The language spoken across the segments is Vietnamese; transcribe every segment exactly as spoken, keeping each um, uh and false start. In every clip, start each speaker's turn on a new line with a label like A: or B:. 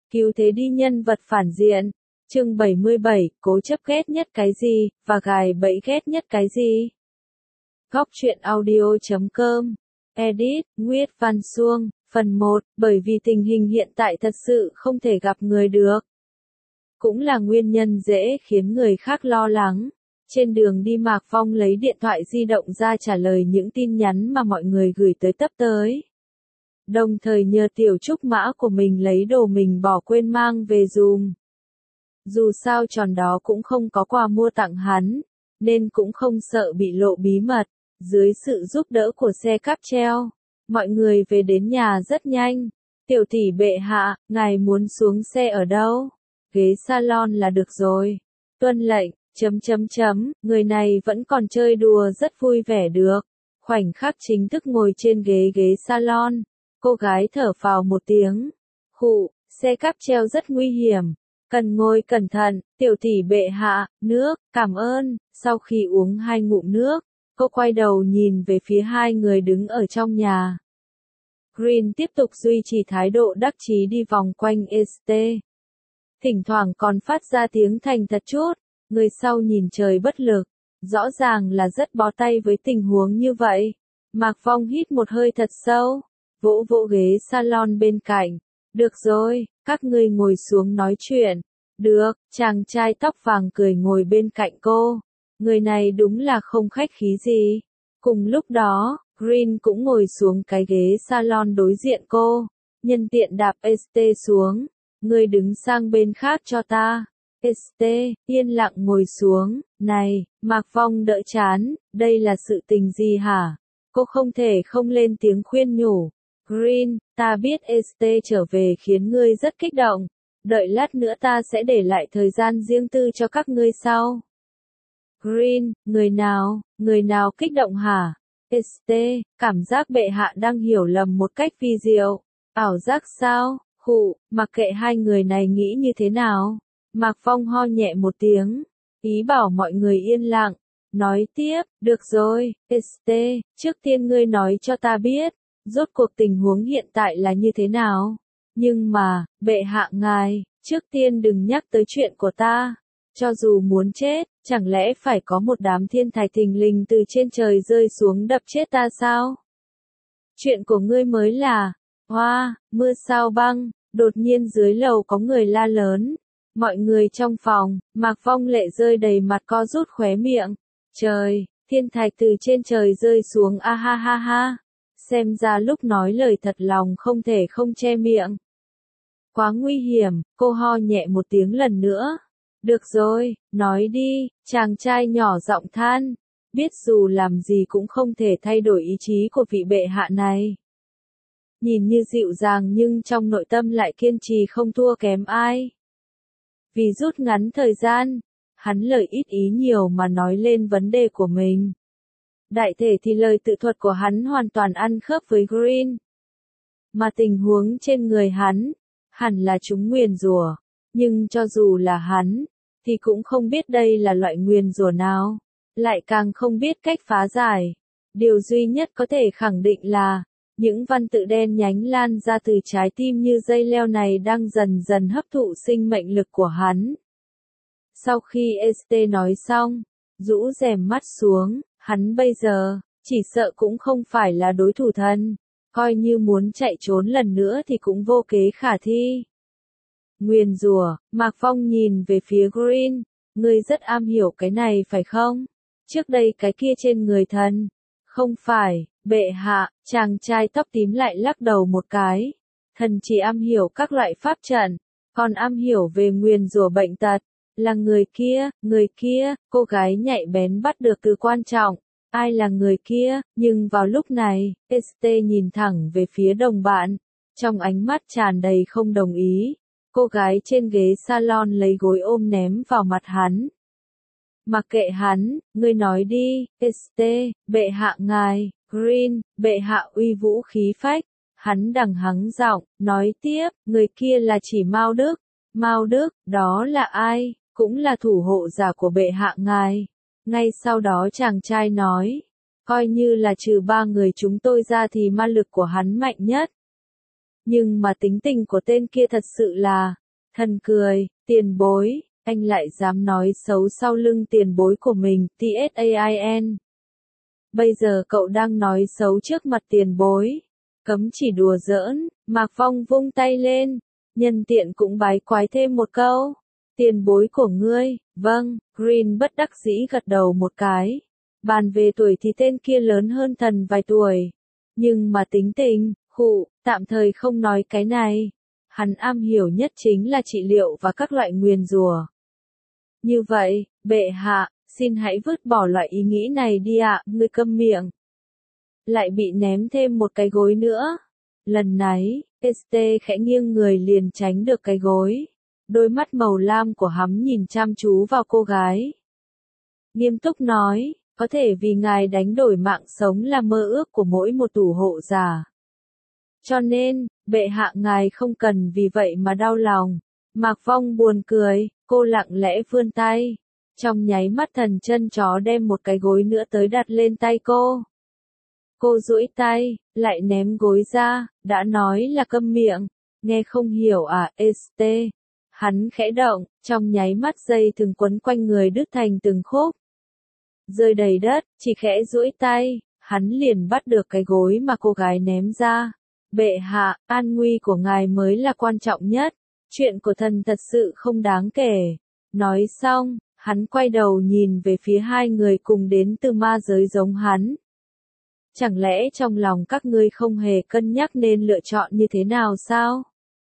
A: Cứu thế đi nhân vật phản diện. Chương bảy mươi bảy, cố chấp ghét nhất cái gì, và gài bẫy ghét nhất cái gì? Góc truyện audio chấm com. Edit, Nguyệt Văn Xuông, phần một, bởi vì tình hình hiện tại thật sự không thể gặp người được. Cũng là nguyên nhân dễ khiến người khác lo lắng. Trên đường đi Mạc Phong lấy điện thoại di động ra trả lời những tin nhắn mà mọi người gửi tới tấp tới. Đồng thời nhờ tiểu trúc mã của mình lấy đồ mình bỏ quên mang về dùm. Dù sao tròn đó cũng không có quà mua tặng hắn, nên cũng không sợ bị lộ bí mật. Dưới sự giúp đỡ của xe cáp treo, mọi người về đến nhà rất nhanh. Tiểu tỷ bệ hạ, ngài muốn xuống xe ở đâu? Ghế salon là được rồi. Tuân lệnh, chấm chấm chấm, người này vẫn còn chơi đùa rất vui vẻ được. Khoảnh khắc chính thức ngồi trên ghế ghế salon, cô gái thở phào một tiếng. Khụ, xe cáp treo rất nguy hiểm. Cần ngồi cẩn thận, tiểu tỷ bệ hạ, nước, cảm ơn. Sau khi uống hai ngụm nước, cô quay đầu nhìn về phía hai người đứng ở trong nhà. Green tiếp tục duy trì thái độ đắc chí đi vòng quanh ét tê. Thỉnh thoảng còn phát ra tiếng thành thật chút, người sau nhìn trời bất lực. Rõ ràng là rất bó tay với tình huống như vậy. Mạc Phong hít một hơi thật sâu, vỗ vỗ ghế salon bên cạnh. Được rồi, các ngươi ngồi xuống nói chuyện. Được, chàng trai tóc vàng cười ngồi bên cạnh cô. Người này đúng là không khách khí gì. Cùng lúc đó, Green cũng ngồi xuống cái ghế salon đối diện cô. Nhân tiện đạp ét tê xuống. Ngươi đứng sang bên khác cho ta. ét tê, yên lặng ngồi xuống. Này, Mạc Phong đỡ chán, đây là sự tình gì hả? Cô không thể không lên tiếng khuyên nhủ. Green, ta biết ét tê trở về khiến ngươi rất kích động. Đợi lát nữa ta sẽ để lại thời gian riêng tư cho các ngươi sau. Green, người nào, người nào kích động hả? ét tê, cảm giác bệ hạ đang hiểu lầm một cách vi diệu. Ảo giác sao? Khụ, mặc kệ hai người này nghĩ như thế nào. Mạc Phong ho nhẹ một tiếng, ý bảo mọi người yên lặng. Nói tiếp, được rồi, ét tê, trước tiên ngươi nói cho ta biết, rốt cuộc tình huống hiện tại là như thế nào. Nhưng mà, bệ hạ ngài, trước tiên đừng nhắc tới chuyện của ta. Cho dù muốn chết, chẳng lẽ phải có một đám thiên thạch thình lình từ trên trời rơi xuống đập chết ta sao? Chuyện của ngươi mới là, hoa, mưa sao băng, đột nhiên dưới lầu có người la lớn. Mọi người trong phòng, Mạc Phong lệ rơi đầy mặt co rút khóe miệng. Trời, thiên thạch từ trên trời rơi xuống a ha ha ha. Xem ra lúc nói lời thật lòng không thể không che miệng. Quá nguy hiểm, cô ho nhẹ một tiếng lần nữa. Được rồi, nói đi, chàng trai nhỏ giọng than. Biết dù làm gì cũng không thể thay đổi ý chí của vị bệ hạ này. Nhìn như dịu dàng nhưng trong nội tâm lại kiên trì không thua kém ai. Vì rút ngắn thời gian, hắn lời ít ý nhiều mà nói lên vấn đề của mình. Đại thể thì lời tự thuật của hắn hoàn toàn ăn khớp với Green. Mà tình huống trên người hắn, hẳn là chúng nguyền rủa. Nhưng cho dù là hắn, thì cũng không biết đây là loại nguyền rủa nào. Lại càng không biết cách phá giải. Điều duy nhất có thể khẳng định là, những văn tự đen nhánh lan ra từ trái tim như dây leo này đang dần dần hấp thụ sinh mệnh lực của hắn. Sau khi ét tê nói xong, rũ rèm mắt xuống, hắn bây giờ, chỉ sợ cũng không phải là đối thủ thân. Coi như muốn chạy trốn lần nữa thì cũng vô kế khả thi. Nguyền rủa, Mạc Phong nhìn về phía Green. Ngươi rất am hiểu cái này phải không? Trước đây cái kia trên người thần. Không phải, bệ hạ, chàng trai tóc tím lại lắc đầu một cái. Thần chỉ am hiểu các loại pháp trận, còn am hiểu về nguyền rủa bệnh tật. Là người kia, người kia, cô gái nhạy bén bắt được từ quan trọng. Ai là người kia, nhưng vào lúc này, ét tê nhìn thẳng về phía đồng bạn. Trong ánh mắt tràn đầy không đồng ý. Cô gái trên ghế salon lấy gối ôm ném vào mặt hắn. Mặc kệ hắn, ngươi nói đi, ét tê, bệ hạ ngài, Green, bệ hạ uy vũ khí phách. Hắn đằng hắng giọng, nói tiếp, người kia là chỉ Mao Đức. Mao Đức, đó là ai? Cũng là thủ hộ giả của bệ hạ ngài. Ngay sau đó chàng trai nói, coi như là trừ ba người chúng tôi ra thì ma lực của hắn mạnh nhất. Nhưng mà tính tình của tên kia thật sự là thần cười. Tiền bối, anh lại dám nói xấu sau lưng tiền bối của mình, tsain. Bây giờ cậu đang nói xấu trước mặt tiền bối. Cấm chỉ đùa giỡn. Mạc Phong vung tay lên, nhân tiện cũng bái quái thêm một câu. Tiền bối của ngươi, vâng, Green bất đắc dĩ gật đầu một cái. Bàn về tuổi thì tên kia lớn hơn thần vài tuổi. Nhưng mà tính tình, khụ, tạm thời không nói cái này. Hắn am hiểu nhất chính là trị liệu và các loại nguyền rủa. Như vậy, bệ hạ, xin hãy vứt bỏ loại ý nghĩ này đi ạ, ngươi câm miệng. Lại bị ném thêm một cái gối nữa. Lần này, Este khẽ nghiêng người liền tránh được cái gối. Đôi mắt màu lam của hắn nhìn chăm chú vào cô gái. Nghiêm túc nói, có thể vì ngài đánh đổi mạng sống là mơ ước của mỗi một thủ hộ giả. Cho nên, bệ hạ ngài không cần vì vậy mà đau lòng. Mạc Phong buồn cười, cô lặng lẽ vươn tay. Trong nháy mắt thần chân chó đem một cái gối nữa tới đặt lên tay cô. Cô duỗi tay, lại ném gối ra, đã nói là câm miệng. Nghe không hiểu à, Este. Hắn khẽ động, trong nháy mắt dây thừng quấn quanh người đứt thành từng khúc. Rơi đầy đất, chỉ khẽ duỗi tay, hắn liền bắt được cái gối mà cô gái ném ra. Bệ hạ, an nguy của ngài mới là quan trọng nhất, chuyện của thần thật sự không đáng kể. Nói xong, hắn quay đầu nhìn về phía hai người cùng đến từ ma giới giống hắn. Chẳng lẽ trong lòng các ngươi không hề cân nhắc nên lựa chọn như thế nào sao?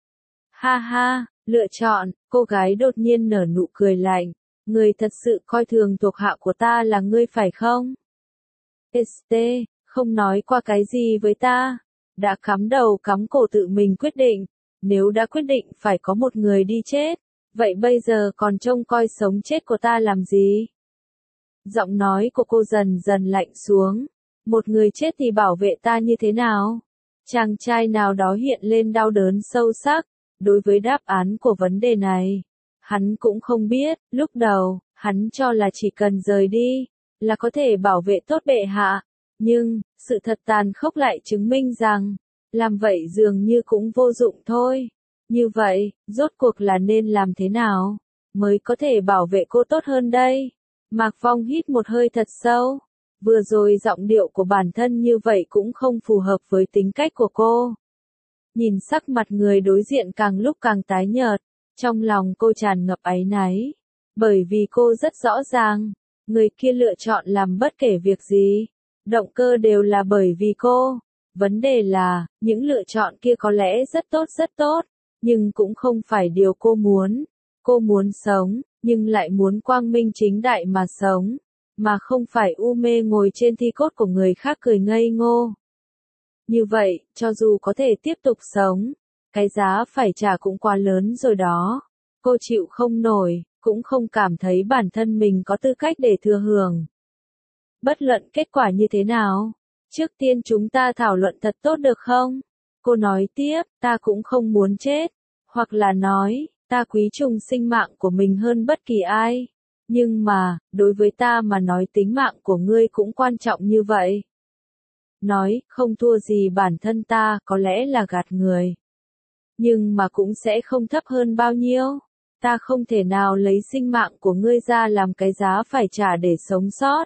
A: Ha ha, lựa chọn, cô gái đột nhiên nở nụ cười lạnh. Ngươi thật sự coi thường thuộc hạ của ta là ngươi phải không? Este, không nói qua cái gì với ta. Đã cắm đầu cắm cổ tự mình quyết định. Nếu đã quyết định phải có một người đi chết, vậy bây giờ còn trông coi sống chết của ta làm gì? Giọng nói của cô dần dần lạnh xuống. Một người chết thì bảo vệ ta như thế nào? Chàng trai nào đó hiện lên đau đớn sâu sắc. Đối với đáp án của vấn đề này, hắn cũng không biết. Lúc đầu, hắn cho là chỉ cần rời đi, là có thể bảo vệ tốt bệ hạ. Nhưng, sự thật tàn khốc lại chứng minh rằng, làm vậy dường như cũng vô dụng thôi. Như vậy, rốt cuộc là nên làm thế nào, mới có thể bảo vệ cô tốt hơn đây? Mạc Phong hít một hơi thật sâu. Vừa rồi giọng điệu của bản thân như vậy cũng không phù hợp với tính cách của cô. Nhìn sắc mặt người đối diện càng lúc càng tái nhợt, trong lòng cô tràn ngập áy náy. Bởi vì cô rất rõ ràng, người kia lựa chọn làm bất kể việc gì, động cơ đều là bởi vì cô. Vấn đề là, những lựa chọn kia có lẽ rất tốt rất tốt, nhưng cũng không phải điều cô muốn. Cô muốn sống, nhưng lại muốn quang minh chính đại mà sống, mà không phải u mê ngồi trên thi cốt của người khác cười ngây ngô. Như vậy, cho dù có thể tiếp tục sống, cái giá phải trả cũng quá lớn rồi đó. Cô chịu không nổi, cũng không cảm thấy bản thân mình có tư cách để thừa hưởng. Bất luận kết quả như thế nào, trước tiên chúng ta thảo luận thật tốt được không? Cô nói tiếp, ta cũng không muốn chết, hoặc là nói, ta quý trọng sinh mạng của mình hơn bất kỳ ai. Nhưng mà, đối với ta mà nói tính mạng của ngươi cũng quan trọng như vậy. Nói, không thua gì bản thân ta, có lẽ là gạt người. Nhưng mà cũng sẽ không thấp hơn bao nhiêu. Ta không thể nào lấy sinh mạng của ngươi ra làm cái giá phải trả để sống sót.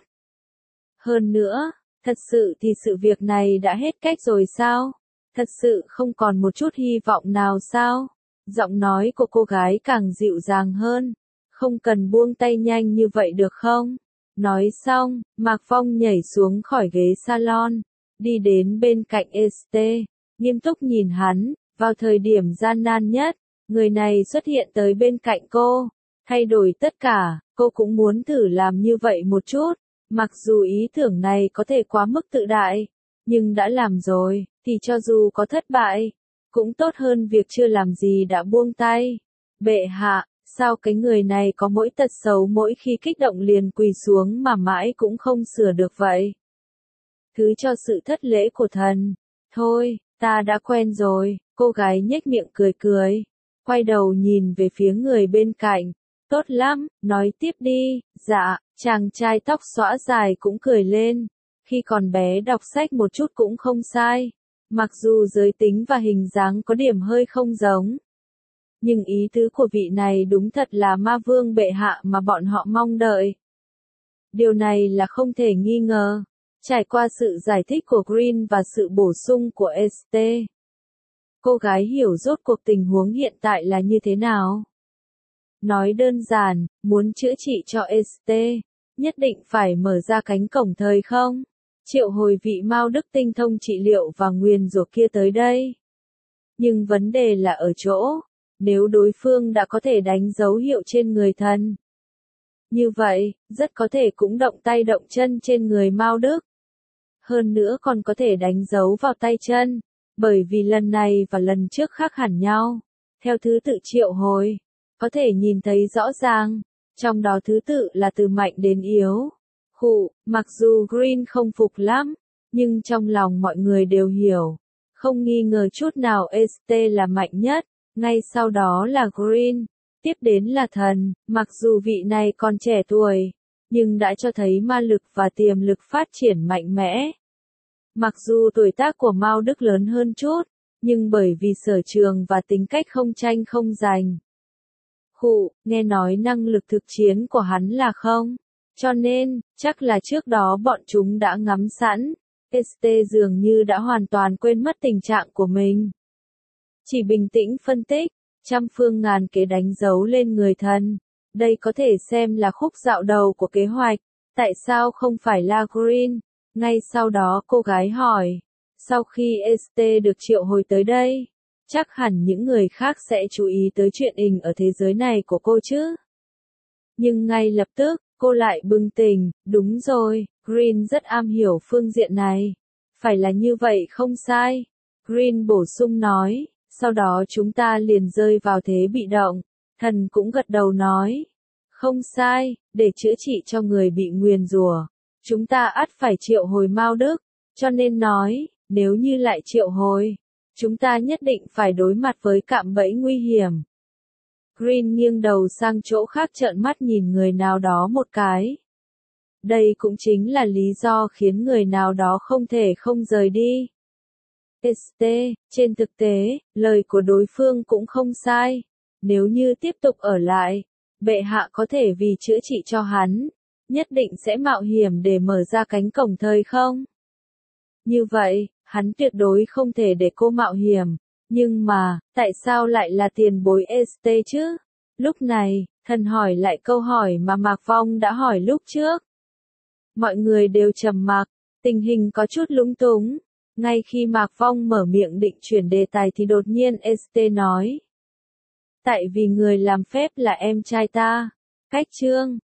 A: Hơn nữa, thật sự thì sự việc này đã hết cách rồi sao? Thật sự không còn một chút hy vọng nào sao? Giọng nói của cô gái càng dịu dàng hơn. Không cần buông tay nhanh như vậy được không? Nói xong, Mạc Phong nhảy xuống khỏi ghế salon, đi đến bên cạnh Este, nghiêm túc nhìn hắn. Vào thời điểm gian nan nhất, người này xuất hiện tới bên cạnh cô, thay đổi tất cả. Cô cũng muốn thử làm như vậy một chút, mặc dù ý tưởng này có thể quá mức tự đại, nhưng đã làm rồi, thì cho dù có thất bại, cũng tốt hơn việc chưa làm gì đã buông tay. Bệ hạ, sao cái người này có mỗi tật xấu mỗi khi kích động liền quỳ xuống mà mãi cũng không sửa được vậy? Thứ cho sự thất lễ của thần. Thôi, ta đã quen rồi. Cô gái nhếch miệng cười cười, quay đầu nhìn về phía người bên cạnh. Tốt lắm, nói tiếp đi. Dạ, chàng trai tóc xõa dài cũng cười lên. Khi còn bé đọc sách một chút cũng không sai. Mặc dù giới tính và hình dáng có điểm hơi không giống, nhưng ý tứ của vị này đúng thật là ma vương bệ hạ mà bọn họ mong đợi. Điều này là không thể nghi ngờ. Trải qua sự giải thích của Green và sự bổ sung của Este, cô gái hiểu rốt cuộc tình huống hiện tại là như thế nào. Nói đơn giản, muốn chữa trị cho Este, nhất định phải mở ra cánh cổng thời không, triệu hồi vị Mao Đức tinh thông trị liệu và nguyền rủa kia tới đây. Nhưng vấn đề là ở chỗ, nếu đối phương đã có thể đánh dấu hiệu trên người thần, như vậy, rất có thể cũng động tay động chân trên người Mao Đức. Hơn nữa còn có thể đánh dấu vào tay chân, bởi vì lần này và lần trước khác hẳn nhau. Theo thứ tự triệu hồi, có thể nhìn thấy rõ ràng, trong đó thứ tự là từ mạnh đến yếu. Khụ, mặc dù Green không phục lắm, nhưng trong lòng mọi người đều hiểu. Không nghi ngờ chút nào Este là mạnh nhất, ngay sau đó là Green, tiếp đến là thần, mặc dù vị này còn trẻ tuổi, nhưng đã cho thấy ma lực và tiềm lực phát triển mạnh mẽ. Mặc dù tuổi tác của Mao Đức lớn hơn chút, nhưng bởi vì sở trường và tính cách không tranh không giành. Khụ, nghe nói năng lực thực chiến của hắn là không, cho nên, chắc là trước đó bọn chúng đã ngắm sẵn. Este dường như đã hoàn toàn quên mất tình trạng của mình. Chỉ bình tĩnh phân tích, trăm phương ngàn kế đánh dấu lên người thần. Đây có thể xem là khúc dạo đầu của kế hoạch. Tại sao không phải là Green? Ngay sau đó cô gái hỏi. Sau khi Este được triệu hồi tới đây, chắc hẳn những người khác sẽ chú ý tới chuyện hình ở thế giới này của cô chứ? Nhưng ngay lập tức, cô lại bừng tỉnh, đúng rồi, Green rất am hiểu phương diện này. Phải là như vậy không sai. Green bổ sung nói, sau đó chúng ta liền rơi vào thế bị động. Thần cũng gật đầu nói, không sai, để chữa trị cho người bị nguyền rủa, chúng ta ắt phải triệu hồi Mao Đức, cho nên nói, nếu như lại triệu hồi, chúng ta nhất định phải đối mặt với cạm bẫy nguy hiểm. Green nghiêng đầu sang chỗ khác trợn mắt nhìn người nào đó một cái. Đây cũng chính là lý do khiến người nào đó không thể không rời đi. Este, trên thực tế, lời của đối phương cũng không sai. Nếu như tiếp tục ở lại, bệ hạ có thể vì chữa trị cho hắn, nhất định sẽ mạo hiểm để mở ra cánh cổng thời không. Như vậy, hắn tuyệt đối không thể để cô mạo hiểm. Nhưng mà, tại sao lại là tiền bối Este chứ? Lúc này, thần hỏi lại câu hỏi mà Mạc Phong đã hỏi lúc trước. Mọi người đều trầm mặc, tình hình có chút lúng túng. Ngay khi Mạc Phong mở miệng định chuyển đề tài thì đột nhiên Este nói. Tại vì người làm phép là em trai ta. Cách chương,